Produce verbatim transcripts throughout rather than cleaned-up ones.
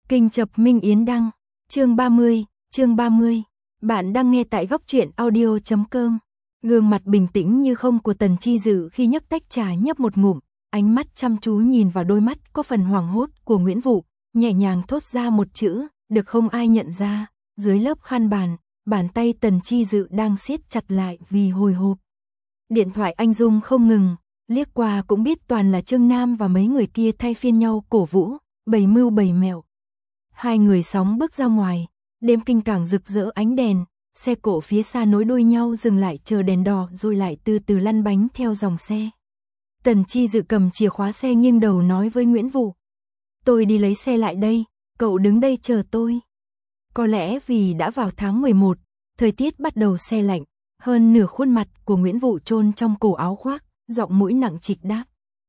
Kinh chập Minh Yến đăng, chương ba mươi, chương ba mươi. Bạn đang nghe tại góc truyện audio chấm com. Gương mặt bình tĩnh như không của Tần Chi Dự khi nhấc tách trà nhấp một ngụm, ánh mắt chăm chú nhìn vào đôi mắt có phần hoảng hốt của Nguyễn Vũ, nhẹ nhàng thốt ra một chữ, được không ai nhận ra, dưới lớp khăn bàn, bàn tay Tần Chi Dự đang siết chặt lại vì hồi hộp. Điện thoại anh rung không ngừng, liếc qua cũng biết toàn là Trương Nam và mấy người kia thay phiên nhau cổ vũ, bày mưu bày mẹo. Hai người sóng bước ra ngoài, đêm kinh cảng rực rỡ ánh đèn, xe cộ phía xa nối đuôi nhau dừng lại chờ đèn đỏ rồi lại từ từ lăn bánh theo dòng xe. Tần Chi Dự cầm chìa khóa xe nghiêng đầu nói với Nguyễn Vũ. Tôi đi lấy xe lại đây, cậu đứng đây chờ tôi. Có lẽ vì đã vào tháng mười một, thời tiết bắt đầu se lạnh, hơn nửa khuôn mặt của Nguyễn Vũ chôn trong cổ áo khoác, giọng mũi nặng trịch đáp.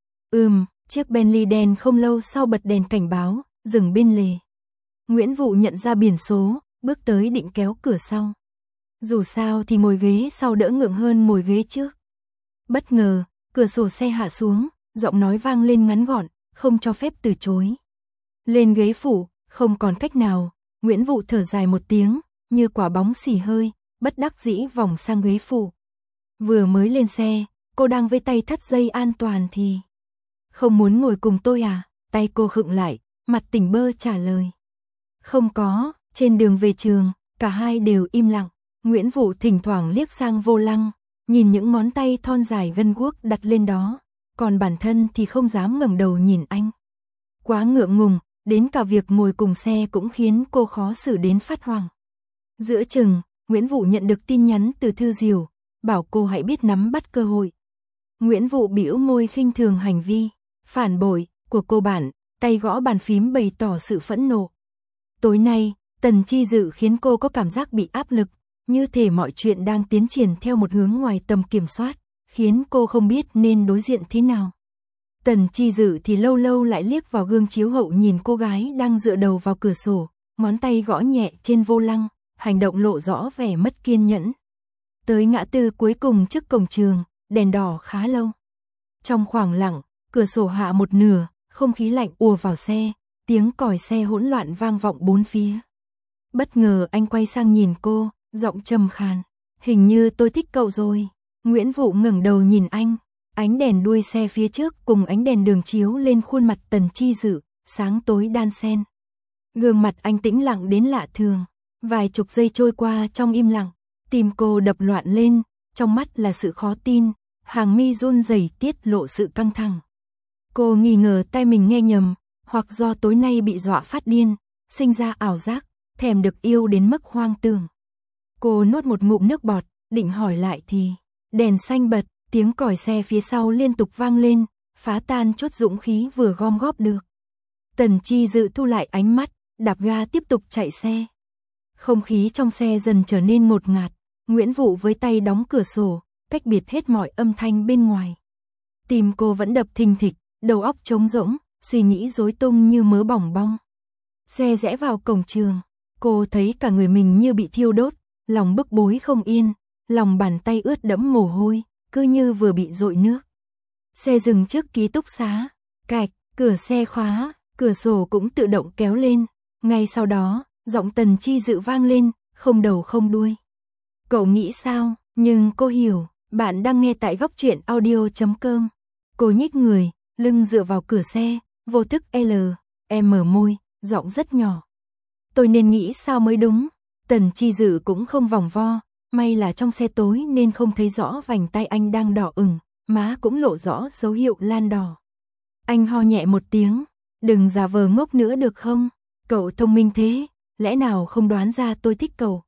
Ừm, chiếc Bentley đen không lâu sau bật đèn cảnh báo, dừng bên lề. Nguyễn Vũ nhận ra biển số, bước tới định kéo cửa sau. Dù sao thì ngồi ghế sau đỡ ngượng hơn ngồi ghế trước. Bất ngờ, cửa sổ xe hạ xuống, giọng nói vang lên ngắn gọn, không cho phép từ chối. Lên ghế phụ, không còn cách nào, Nguyễn Vũ thở dài một tiếng, như quả bóng xì hơi, bất đắc dĩ vòng sang ghế phụ. Vừa mới lên xe, cô đang với tay thắt dây an toàn thì... Không muốn ngồi cùng tôi à? Tay cô khựng lại, mặt tỉnh bơ trả lời. Không có, trên đường về trường, cả hai đều im lặng. Nguyễn Vũ thỉnh thoảng liếc sang vô lăng, nhìn những ngón tay thon dài gân guốc đặt lên đó, còn bản thân thì không dám ngẩng đầu nhìn anh. Quá ngượng ngùng, đến cả việc ngồi cùng xe cũng khiến cô khó xử đến phát hoảng. Giữa chừng, Nguyễn Vũ nhận được tin nhắn từ Thư Diều, bảo cô hãy biết nắm bắt cơ hội. Nguyễn Vũ bĩu môi khinh thường hành vi phản bội của cô bạn, tay gõ bàn phím bày tỏ sự phẫn nộ. Tối nay, Tần Chi Dự khiến cô có cảm giác bị áp lực, như thể mọi chuyện đang tiến triển theo một hướng ngoài tầm kiểm soát, khiến cô không biết nên đối diện thế nào. Tần Chi Dự thì lâu lâu lại liếc vào gương chiếu hậu nhìn cô gái đang dựa đầu vào cửa sổ, ngón tay gõ nhẹ trên vô lăng, hành động lộ rõ vẻ mất kiên nhẫn. Tới ngã tư cuối cùng trước cổng trường, đèn đỏ khá lâu. Trong khoảng lặng, cửa sổ hạ một nửa, không khí lạnh ùa vào xe, tiếng còi xe hỗn loạn vang vọng bốn phía. Bất ngờ anh quay sang nhìn cô, giọng trầm khàn. Hình như tôi thích cậu rồi. Nguyễn Vũ ngẩng đầu nhìn anh, ánh đèn đuôi xe phía trước cùng ánh đèn đường chiếu lên khuôn mặt Tần Chi Dự, sáng tối đan xen. Gương mặt anh tĩnh lặng đến lạ thường, vài chục giây trôi qua trong im lặng, tim cô đập loạn lên, trong mắt là sự khó tin, hàng mi run rẩy tiết lộ sự căng thẳng. Cô nghi ngờ tay mình nghe nhầm, hoặc do tối nay bị dọa phát điên, sinh ra ảo giác, thèm được yêu đến mức hoang tưởng. Cô nuốt một ngụm nước bọt, định hỏi lại thì đèn xanh bật, tiếng còi xe phía sau liên tục vang lên, phá tan chút dũng khí vừa gom góp được. Tần Chi Dự thu lại ánh mắt, đạp ga tiếp tục chạy xe. Không khí trong xe dần trở nên ngột ngạt, Nguyễn Vũ với tay đóng cửa sổ, cách biệt hết mọi âm thanh bên ngoài. Tim cô vẫn đập thình thịch, đầu óc trống rỗng, suy nghĩ rối tung như mớ bỏng bong. Xe rẽ vào cổng trường, cô thấy cả người mình như bị thiêu đốt, lòng bức bối không yên, lòng bàn tay ướt đẫm mồ hôi, cứ như vừa bị dội nước. Xe dừng trước ký túc xá, cạch, cửa xe khóa, cửa sổ cũng tự động kéo lên. Ngay sau đó, giọng Tần Chi Dự vang lên, không đầu không đuôi. Cậu nghĩ sao? Nhưng cô hiểu, bạn đang nghe tại góc truyện audio chấm com. Cô nhích người, lưng dựa vào cửa xe, vô thức L, em mở môi, giọng rất nhỏ. Tôi nên nghĩ sao mới đúng. Tần Chi Dự cũng không vòng vo, may là trong xe tối nên không thấy rõ vành tay anh đang đỏ ửng, má cũng lộ rõ dấu hiệu lan đỏ. Anh ho nhẹ một tiếng, đừng giả vờ ngốc nữa được không? Cậu thông minh thế, lẽ nào không đoán ra tôi thích cậu?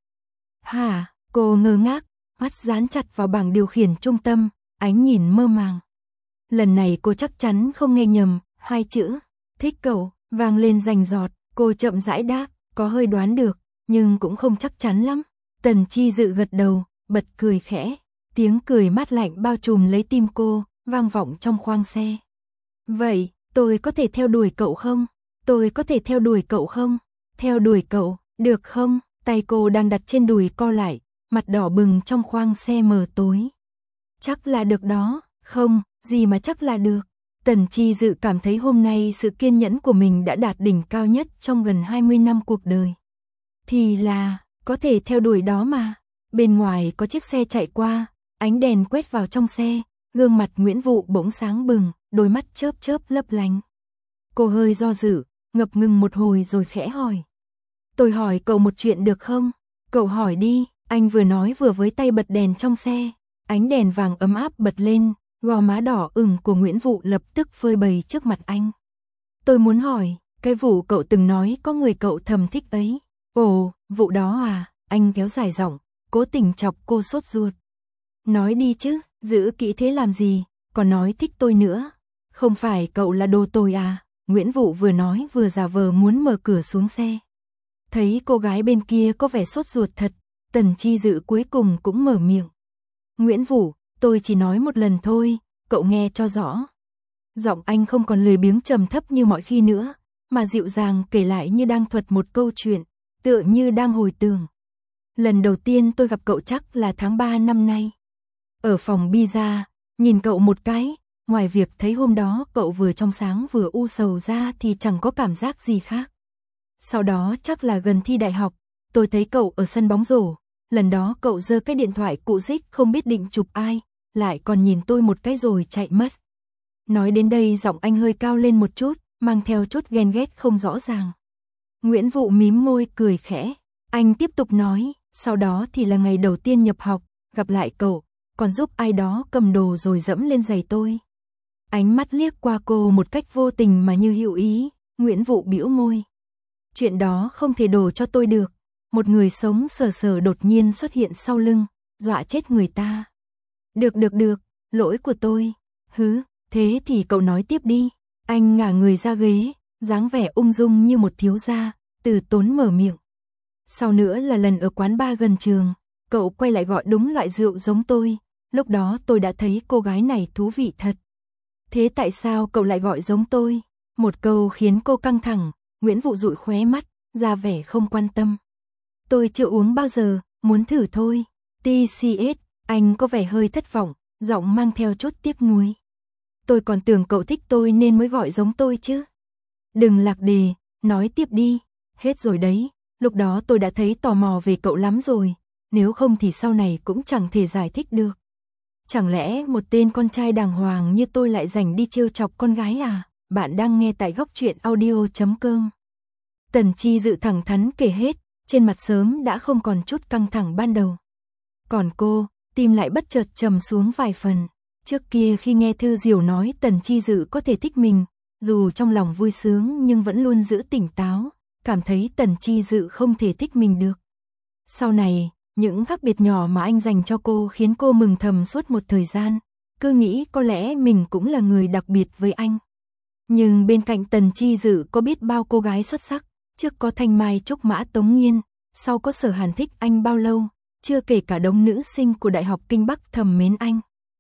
Hả? Cô ngơ ngác, mắt dán chặt vào bảng điều khiển trung tâm, ánh nhìn mơ màng. Lần này cô chắc chắn không nghe nhầm, hai chữ thích cậu vang lên rành rọt. Cô chậm rãi đáp, có hơi đoán được, nhưng cũng không chắc chắn lắm. Tần Chi Dự gật đầu, bật cười khẽ, tiếng cười mát lạnh bao trùm lấy tim cô, vang vọng trong khoang xe. Vậy, tôi có thể theo đuổi cậu không? Tôi có thể theo đuổi cậu không? Theo đuổi cậu, được không? Tay cô đang đặt trên đùi co lại, mặt đỏ bừng trong khoang xe mờ tối. Chắc là được đó. Không, gì mà chắc là được. Tần Chi Dự cảm thấy hôm nay sự kiên nhẫn của mình đã đạt đỉnh cao nhất trong gần hai mươi năm cuộc đời. Thì là, có thể theo đuổi đó mà. Bên ngoài có chiếc xe chạy qua, ánh đèn quét vào trong xe, gương mặt Nguyễn Vụ bỗng sáng bừng, đôi mắt chớp chớp lấp lánh. Cô hơi do dự, ngập ngừng một hồi rồi khẽ hỏi. Tôi hỏi cậu một chuyện được không? Cậu hỏi đi, anh vừa nói vừa với tay bật đèn trong xe. Ánh đèn vàng ấm áp bật lên, gò má đỏ ửng của Nguyễn Vụ lập tức phơi bày trước mặt anh. Tôi muốn hỏi, cái vụ cậu từng nói có người cậu thầm thích ấy. Ồ, vụ đó à, anh kéo dài giọng, cố tình chọc cô sốt ruột. Nói đi chứ, giữ kỹ thế làm gì, còn nói thích tôi nữa. Không phải cậu là đồ tồi à? Nguyễn Vụ vừa nói vừa giả vờ muốn mở cửa xuống xe. Thấy cô gái bên kia có vẻ sốt ruột thật, Tần Chi Dự cuối cùng cũng mở miệng. Nguyễn Vụ, tôi chỉ nói một lần thôi, cậu nghe cho rõ. Giọng anh không còn lười biếng trầm thấp như mọi khi nữa, mà dịu dàng kể lại như đang thuật một câu chuyện, tựa như đang hồi tưởng. Lần đầu tiên tôi gặp cậu chắc là tháng ba năm nay. Ở phòng pizza, nhìn cậu một cái, ngoài việc thấy hôm đó cậu vừa trong sáng vừa u sầu ra thì chẳng có cảm giác gì khác. Sau đó chắc là gần thi đại học, tôi thấy cậu ở sân bóng rổ, lần đó cậu giơ cái điện thoại cụ dích không biết định chụp ai, lại còn nhìn tôi một cái rồi chạy mất. Nói đến đây giọng anh hơi cao lên một chút, mang theo chút ghen ghét không rõ ràng. Nguyễn Vụ mím môi cười khẽ, anh tiếp tục nói, sau đó thì là ngày đầu tiên nhập học, gặp lại cậu, còn giúp ai đó cầm đồ rồi dẫm lên giày tôi. Ánh mắt liếc qua cô một cách vô tình mà như hữu ý, Nguyễn Vụ bĩu môi. Chuyện đó không thể đổ cho tôi được, một người sống sờ sờ đột nhiên xuất hiện sau lưng, dọa chết người ta. Được được được, lỗi của tôi. Hứ, thế thì cậu nói tiếp đi. Anh ngả người ra ghế, dáng vẻ ung dung như một thiếu gia, từ tốn mở miệng. Sau nữa là lần ở quán bar gần trường, cậu quay lại gọi đúng loại rượu giống tôi, lúc đó tôi đã thấy cô gái này thú vị thật. Thế tại sao cậu lại gọi giống tôi? Một câu khiến cô căng thẳng, Nguyễn Vụ dụi khóe mắt, ra vẻ không quan tâm. Tôi chưa uống bao giờ, muốn thử thôi. tê xê ét, anh có vẻ hơi thất vọng, giọng mang theo chút tiếc nuối. Tôi còn tưởng cậu thích tôi nên mới gọi giống tôi chứ. Đừng lạc đề, nói tiếp đi. Hết rồi đấy, lúc đó tôi đã thấy tò mò về cậu lắm rồi, nếu không thì sau này cũng chẳng thể giải thích được. Chẳng lẽ một tên con trai đàng hoàng như tôi lại rảnh đi trêu chọc con gái à? Bạn đang nghe tại góc truyện audio chấm com. Tần Chi Dự thẳng thắn kể hết, trên mặt sớm đã không còn chút căng thẳng ban đầu. Còn cô, tim lại bất chợt trầm xuống vài phần. Trước kia khi nghe Thư Diểu nói Tần Chi Dự có thể thích mình, dù trong lòng vui sướng nhưng vẫn luôn giữ tỉnh táo, cảm thấy Tần Chi Dự không thể thích mình được. Sau này, những khác biệt nhỏ mà anh dành cho cô khiến cô mừng thầm suốt một thời gian, cứ nghĩ có lẽ mình cũng là người đặc biệt với anh. Nhưng bên cạnh Tần Chi Dự có biết bao cô gái xuất sắc, trước có Thanh Mai Trúc Mã Tống Nghiên, sau có Sở Hàn thích anh bao lâu, chưa kể cả đống nữ sinh của Đại học Kinh Bắc thầm mến anh.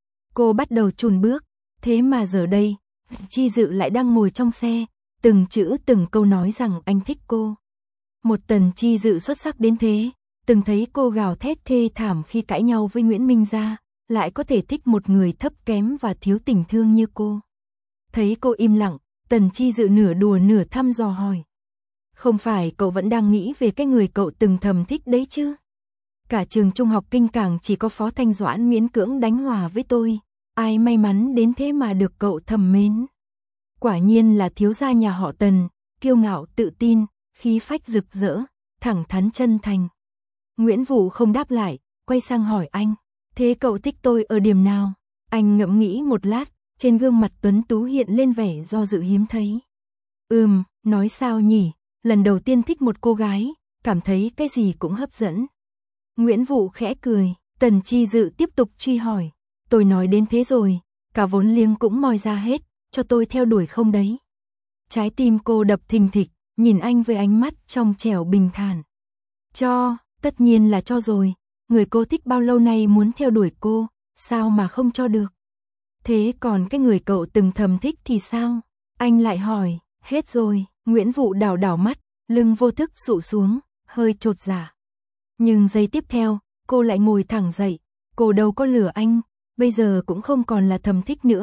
Cô bắt đầu chùn bước, thế mà giờ đây, Chi Dự lại đang ngồi trong xe, từng chữ từng câu nói rằng anh thích cô. Một Tần Chi Dự xuất sắc đến thế, từng thấy cô gào thét thê thảm khi cãi nhau với Nguyễn Minh Gia, lại có thể thích một người thấp kém và thiếu tình thương như cô. Thấy cô im lặng, Tần Chi Dự nửa đùa nửa thăm dò hỏi. Không phải cậu vẫn đang nghĩ về cái người cậu từng thầm thích đấy chứ? Cả trường trung học Kinh Cảng chỉ có Phó Thanh Doãn miễn cưỡng đánh hòa với tôi, ai may mắn đến thế mà được cậu thầm mến. Quả nhiên là thiếu gia nhà họ Tần, kiêu ngạo tự tin, khí phách rực rỡ, thẳng thắn chân thành. Nguyễn Vụ không đáp lại, quay sang hỏi anh, thế cậu thích tôi ở điểm nào? Anh ngẫm nghĩ một lát, trên gương mặt tuấn tú hiện lên vẻ do dự hiếm thấy. Ừm, nói sao nhỉ, lần đầu tiên thích một cô gái, cảm thấy cái gì cũng hấp dẫn. Nguyễn Vụ khẽ cười, Tần Chi Dự tiếp tục truy hỏi, tôi nói đến thế rồi, cả vốn liếng cũng moi ra hết, cho tôi theo đuổi không đấy? Trái tim cô đập thình thịch, nhìn anh với ánh mắt trong trẻo bình thản. Cho, tất nhiên là cho rồi, người cô thích bao lâu nay muốn theo đuổi cô, sao mà không cho được? Thế còn cái người cậu từng thầm thích thì sao? Anh lại hỏi, hết rồi, Nguyễn Vụ đảo đảo mắt, lưng vô thức sụ xuống, hơi chột dạ. Nhưng giây tiếp theo, cô lại ngồi thẳng dậy, cô đâu có lừa anh, bây giờ cũng không còn là thầm thích nữa,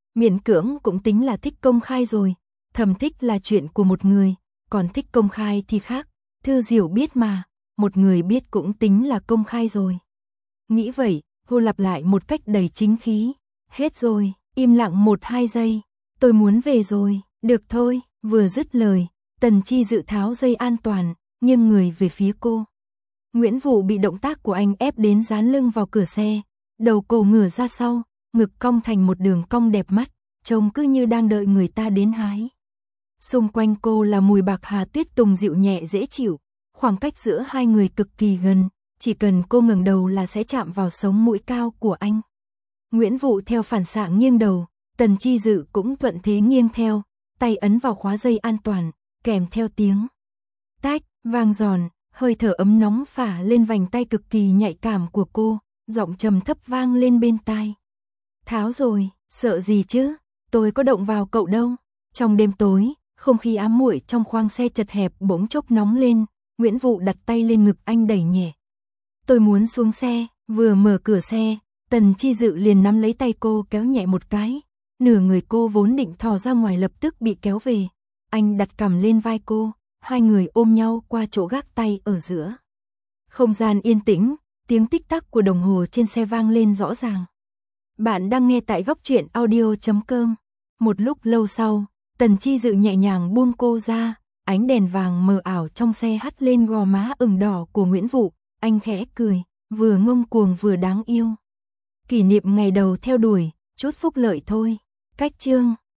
miễn cưỡng cũng tính là thích công khai rồi. Thầm thích là chuyện của một người, còn thích công khai thì khác. Thư Diểu biết mà, một người biết cũng tính là công khai rồi. Nghĩ vậy, cô lặp lại một cách đầy chính khí. Hết rồi, im lặng một hai giây. Tôi muốn về rồi, được thôi. Vừa dứt lời, Tần Chi Dự tháo dây an toàn, nghiêng người về phía cô. Nguyễn Vũ bị động tác của anh ép đến dán lưng vào cửa xe, đầu cổ ngửa ra sau, ngực cong thành một đường cong đẹp mắt, trông cứ như đang đợi người ta đến hái. Xung quanh cô là mùi bạc hà tuyết tùng dịu nhẹ dễ chịu, khoảng cách giữa hai người cực kỳ gần, chỉ cần cô ngẩng đầu là sẽ chạm vào sống mũi cao của anh. Nguyễn Vũ theo phản xạ nghiêng đầu, Tần Chi Dự cũng thuận thế nghiêng theo, tay ấn vào khóa dây an toàn, kèm theo tiếng tách vang giòn, hơi thở ấm nóng phả lên vành tay cực kỳ nhạy cảm của cô, giọng trầm thấp vang lên bên tai. Tháo rồi, sợ gì chứ, tôi có động vào cậu đâu. Trong đêm tối, không khí ám muội trong khoang xe chật hẹp bỗng chốc nóng lên, Nguyễn Vũ đặt tay lên ngực anh đẩy nhẹ. Tôi muốn xuống xe, vừa mở cửa xe, Tần Chi Dự liền nắm lấy tay cô kéo nhẹ một cái, nửa người cô vốn định thò ra ngoài lập tức bị kéo về. Anh đặt cằm lên vai cô, hai người ôm nhau qua chỗ gác tay ở giữa. Không gian yên tĩnh, tiếng tích tắc của đồng hồ trên xe vang lên rõ ràng. Bạn đang nghe tại góc truyện audio chấm com. Một lúc lâu sau, Tần Chi Dự nhẹ nhàng buông cô ra, ánh đèn vàng mờ ảo trong xe hắt lên gò má ửng đỏ của Nguyễn Vũ, anh khẽ cười, vừa ngông cuồng vừa đáng yêu. Kỷ niệm ngày đầu theo đuổi, chút phúc lợi thôi. Cách chương